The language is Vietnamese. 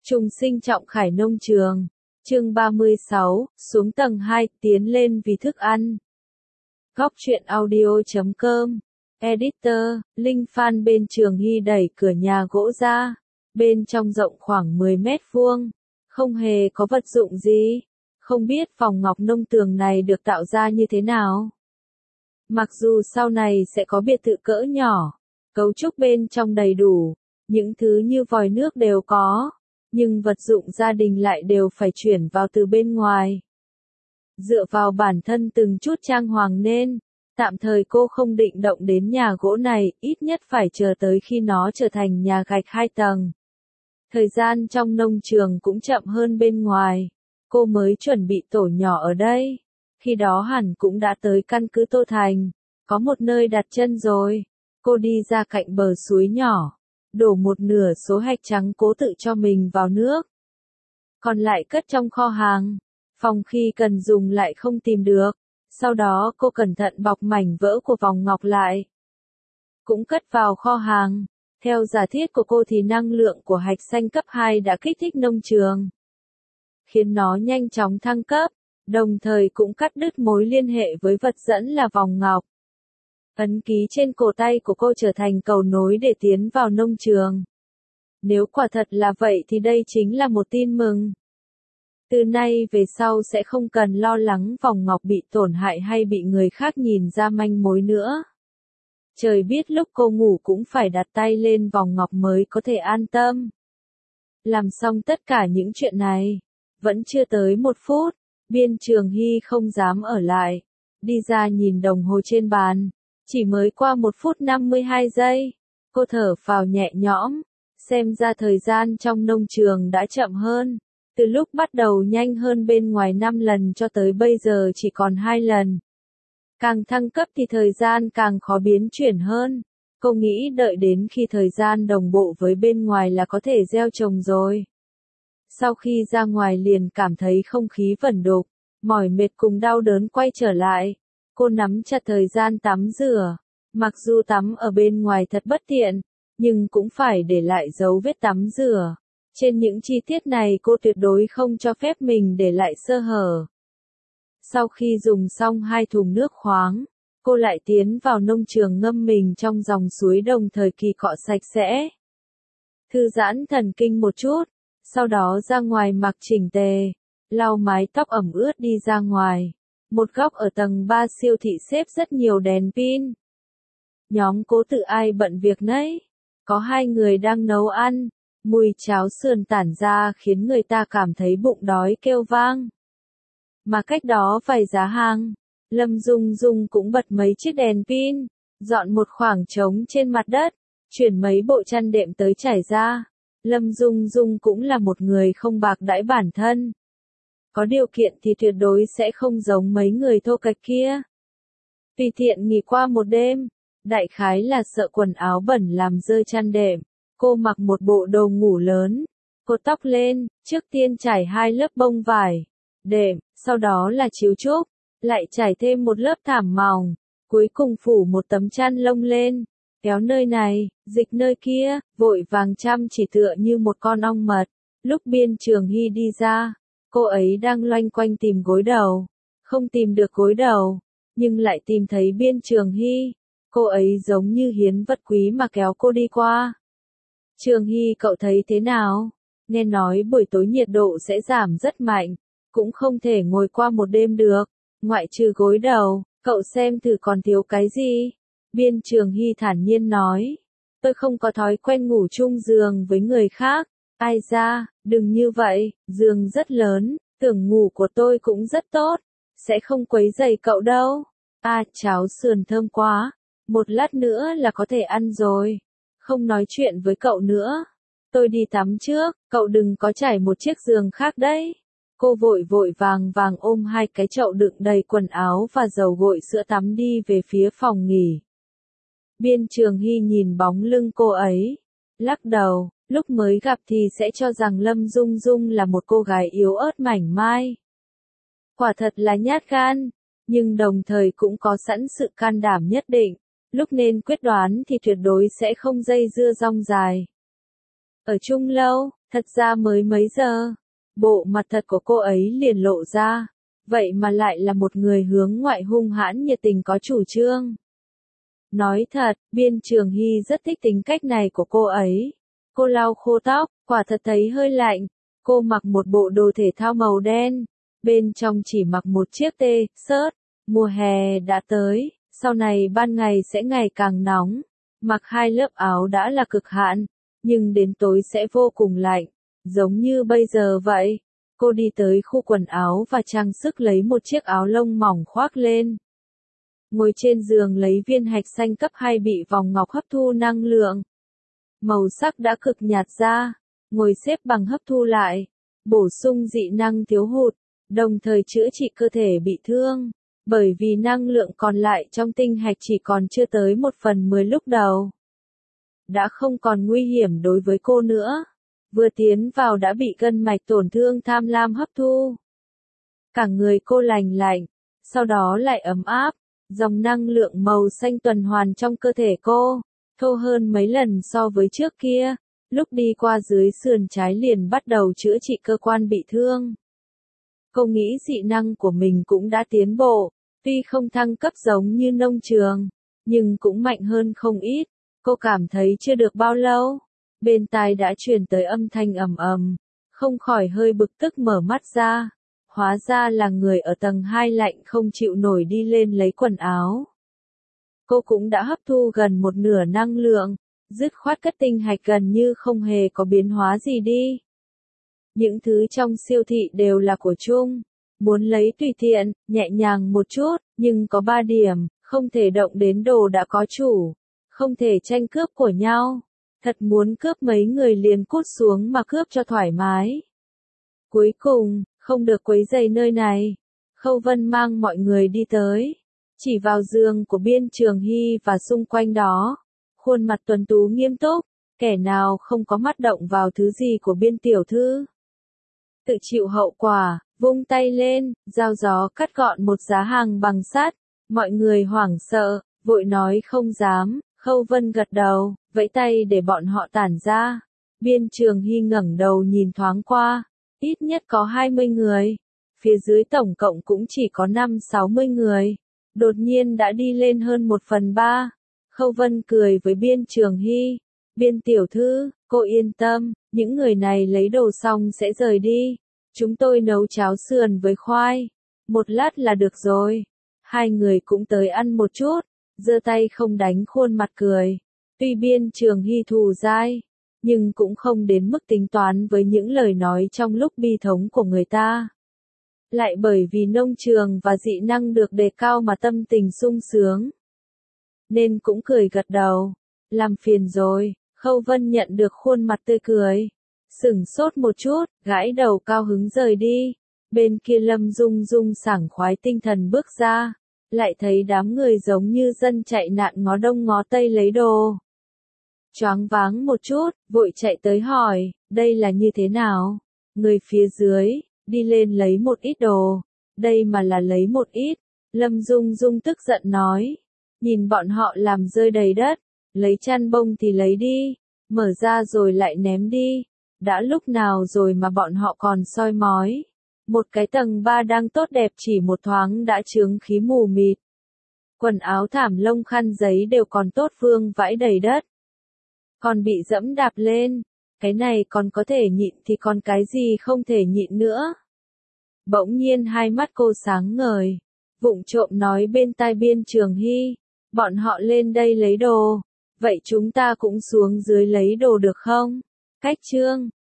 Trùng sinh Trọng Khải nông trường. Chương 36, xuống tầng 2, tiến lên vì thức ăn. Góc truyện audio.com. Editor, Linh Phan. Bên Trường Hy đẩy cửa nhà gỗ ra. Bên trong rộng khoảng 10 mét vuông. Không hề có vật dụng gì. Không biết phòng ngọc nông tường này được tạo ra như thế nào. Mặc dù sau này sẽ có biệt thự cỡ nhỏ, cấu trúc bên trong đầy đủ, những thứ như vòi nước đều có, nhưng vật dụng gia đình lại đều phải chuyển vào từ bên ngoài. Dựa vào bản thân từng chút trang hoàng nên, tạm thời cô không định động đến nhà gỗ này, ít nhất phải chờ tới khi nó trở thành nhà gạch 2 tầng. Thời gian trong nông trường cũng chậm hơn bên ngoài, cô mới chuẩn bị tổ nhỏ ở đây. Khi đó hẳn cũng đã tới căn cứ Tô Thành, có một nơi đặt chân rồi. Cô đi ra cạnh bờ suối nhỏ, đổ một nửa số hạch trắng cố tự cho mình vào nước. Còn lại cất trong kho hàng, phòng khi cần dùng lại không tìm được. Sau đó cô cẩn thận bọc mảnh vỡ của vòng ngọc lại, cũng cất vào kho hàng. Theo giả thiết của cô thì năng lượng của hạch xanh cấp 2 đã kích thích nông trường, khiến nó nhanh chóng thăng cấp, đồng thời cũng cắt đứt mối liên hệ với vật dẫn là vòng ngọc. Ấn ký trên cổ tay của cô trở thành cầu nối để tiến vào nông trường. Nếu quả thật là vậy thì đây chính là một tin mừng. Từ nay về sau sẽ không cần lo lắng vòng ngọc bị tổn hại hay bị người khác nhìn ra manh mối nữa. Trời biết lúc cô ngủ cũng phải đặt tay lên vòng ngọc mới có thể an tâm. Làm xong tất cả những chuyện này, vẫn chưa tới 1 phút, Biên Trường Hy không dám ở lại, đi ra nhìn đồng hồ trên bàn, chỉ mới qua 1 phút 52 giây, cô thở phào nhẹ nhõm, xem ra thời gian trong nông trường đã chậm hơn, từ lúc bắt đầu nhanh hơn bên ngoài 5 lần cho tới bây giờ chỉ còn 2 lần. Càng thăng cấp thì thời gian càng khó biến chuyển hơn, cô nghĩ đợi đến khi thời gian đồng bộ với bên ngoài là có thể gieo trồng rồi. Sau khi ra ngoài liền cảm thấy không khí vẩn đục, mỏi mệt cùng đau đớn quay trở lại. Cô nắm chặt thời gian tắm rửa. Mặc dù tắm ở bên ngoài thật bất tiện, nhưng cũng phải để lại dấu vết tắm rửa. Trên những chi tiết này cô tuyệt đối không cho phép mình để lại sơ hở. Sau khi dùng xong 2 thùng nước khoáng, cô lại tiến vào nông trường ngâm mình trong dòng suối đồng thời kỳ cọ sạch sẽ. Thư giãn thần kinh một chút. Sau đó ra ngoài mặc chỉnh tề, lau mái tóc ẩm ướt đi ra ngoài. Một góc ở tầng 3 siêu thị xếp rất nhiều đèn pin. Nhóm Cố Tự ai bận việc nấy. Có 2 người đang nấu ăn, mùi cháo sườn tản ra khiến người ta cảm thấy bụng đói kêu vang. Mà cách đó vài giá hàng, Lâm Dung Dung cũng bật mấy chiếc đèn pin, dọn một khoảng trống trên mặt đất, chuyển mấy bộ chăn đệm tới trải ra. Lâm Dung Dung cũng là một người không bạc đãi bản thân. Có điều kiện thì tuyệt đối sẽ không giống mấy người thô kệch kia. Tùy tiện nghỉ qua một đêm, đại khái là sợ quần áo bẩn làm rơi chăn đệm. Cô mặc một bộ đồ ngủ lớn, cột tóc lên, trước tiên trải 2 lớp bông vải, đệm, sau đó là chiếu trúc, lại trải thêm một lớp thảm mỏng, cuối cùng phủ một tấm chăn lông lên. Kéo nơi này, dịch nơi kia, vội vàng chăm chỉ tựa như một con ong mật. Lúc Biên Trường Hy đi ra, cô ấy đang loanh quanh tìm gối đầu. Không tìm được gối đầu, nhưng lại tìm thấy Biên Trường Hy. Cô ấy giống như hiến vật quý mà kéo cô đi qua. Trường Hy, cậu thấy thế nào? Nghe nói buổi tối nhiệt độ sẽ giảm rất mạnh, cũng không thể ngồi qua một đêm được. Ngoại trừ gối đầu, cậu xem thử còn thiếu cái gì? Biên Trường Hy thản nhiên nói, tôi không có thói quen ngủ chung giường với người khác. Ai ra, đừng như vậy, giường rất lớn, tưởng ngủ của tôi cũng rất tốt, sẽ không quấy rầy cậu đâu. Cháo sườn thơm quá, một lát nữa là có thể ăn rồi. Không nói chuyện với cậu nữa, tôi đi tắm trước, cậu đừng có trải một chiếc giường khác đấy. Cô vội vội vàng vàng ôm 2 cái chậu đựng đầy quần áo và dầu gội sữa tắm đi về phía phòng nghỉ. Biên Trường Hy nhìn bóng lưng cô ấy, lắc đầu, lúc mới gặp thì sẽ cho rằng Lâm Dung Dung là một cô gái yếu ớt mảnh mai. Quả thật là nhát gan, nhưng đồng thời cũng có sẵn sự can đảm nhất định, lúc nên quyết đoán thì tuyệt đối sẽ không dây dưa dong dài. Ở chung lâu, Thật ra mới mấy giờ, bộ mặt thật của cô ấy liền lộ ra, vậy mà lại là một người hướng ngoại hung hãn nhiệt tình có chủ trương. Nói thật, Biên Trường Hy rất thích tính cách này của cô ấy. Cô lau khô tóc, quả thật thấy hơi lạnh. Cô mặc một bộ đồ thể thao màu đen, bên trong chỉ mặc một chiếc t-shirt. Mùa hè đã tới, sau này ban ngày sẽ ngày càng nóng. Mặc 2 lớp áo đã là cực hạn, nhưng đến tối sẽ vô cùng lạnh, giống như bây giờ vậy. Cô đi tới khu quần áo và trang sức lấy một chiếc áo lông mỏng khoác lên. Ngồi trên giường lấy viên hạch xanh cấp 2 bị vòng ngọc hấp thu năng lượng. Màu sắc đã cực nhạt ra, ngồi xếp bằng hấp thu lại, bổ sung dị năng thiếu hụt, đồng thời chữa trị cơ thể bị thương, bởi vì năng lượng còn lại trong tinh hạch chỉ còn chưa tới 1/10 lúc đầu. Đã không còn nguy hiểm đối với cô nữa, vừa tiến vào đã bị gân mạch tổn thương tham lam hấp thu. Cả người cô lành lạnh, sau đó lại ấm áp. Dòng năng lượng màu xanh tuần hoàn trong cơ thể cô, thô hơn mấy lần so với trước kia, lúc đi qua dưới sườn trái liền bắt đầu chữa trị cơ quan bị thương. Cô nghĩ dị năng của mình cũng đã tiến bộ, tuy không thăng cấp giống như nông trường, nhưng cũng mạnh hơn không ít. Cô cảm thấy chưa được bao lâu, bên tai đã truyền tới âm thanh ầm ầm, không khỏi hơi bực tức mở mắt ra. Hóa ra là người ở tầng 2 lạnh không chịu nổi đi lên lấy quần áo. Cô cũng đã hấp thu gần một nửa năng lượng, dứt khoát cất tinh hạch gần như không hề có biến hóa gì đi. Những thứ trong siêu thị đều là của chung, muốn lấy tùy tiện, nhẹ nhàng một chút, nhưng có 3 điểm, không thể động đến đồ đã có chủ, không thể tranh cướp của nhau, thật muốn cướp mấy người liền cút xuống mà cướp cho thoải mái. Cuối cùng, không được quấy rầy nơi này. Khâu Vân mang mọi người đi tới, chỉ vào giường của Biên Trường Hy và xung quanh đó. Khuôn mặt tuấn tú nghiêm túc, kẻ nào không có mắt động vào thứ gì của Biên tiểu thư. Tự chịu hậu quả, vung tay lên, dao gió cắt gọn một giá hàng bằng sắt. Mọi người hoảng sợ, vội nói không dám. Khâu Vân gật đầu, vẫy tay để bọn họ tản ra. Biên Trường Hy ngẩng đầu nhìn thoáng qua. Ít nhất có 20 người, phía dưới tổng cộng cũng chỉ có 50-60 người, đột nhiên đã đi lên hơn 1/3. Khâu Vân cười với Biên Trường Hy, Biên tiểu thư, cô yên tâm, những người này lấy đồ xong sẽ rời đi, chúng tôi nấu cháo sườn với khoai, một lát là được rồi. Hai người cũng tới ăn một chút, giơ tay không đánh khuôn mặt cười, tuy Biên Trường Hy thù dai, nhưng cũng không đến mức tính toán với những lời nói trong lúc bi thống của người ta. Lại bởi vì nông trường và dị năng được đề cao mà tâm tình sung sướng. Nên cũng cười gật đầu. Làm phiền rồi, Khâu Vân nhận được khuôn mặt tươi cười. Sửng sốt một chút, gãi đầu cao hứng rời đi. Bên kia Lâm Dung Dung sảng khoái tinh thần bước ra. Lại thấy đám người giống như dân chạy nạn ngó đông ngó tây lấy đồ. Choáng váng một chút, vội chạy tới hỏi, đây là như thế nào? Người phía dưới, đi lên lấy một ít đồ. Đây mà là lấy một ít. Lâm Dung Dung tức giận nói. Nhìn bọn họ làm rơi đầy đất. Lấy chăn bông thì lấy đi. Mở ra rồi lại ném đi. Đã lúc nào rồi mà bọn họ còn soi mói. Một cái tầng 3 đang tốt đẹp chỉ một thoáng đã chướng khí mù mịt. Quần áo thảm lông khăn giấy đều còn tốt vương vãi đầy đất. Còn bị dẫm đạp lên, cái này còn có thể nhịn thì còn cái gì không thể nhịn nữa. Bỗng nhiên hai mắt cô sáng ngời, vụng trộm nói bên tai Biên Trường Hy, bọn họ lên đây lấy đồ, vậy chúng ta cũng xuống dưới lấy đồ được không? Cách chương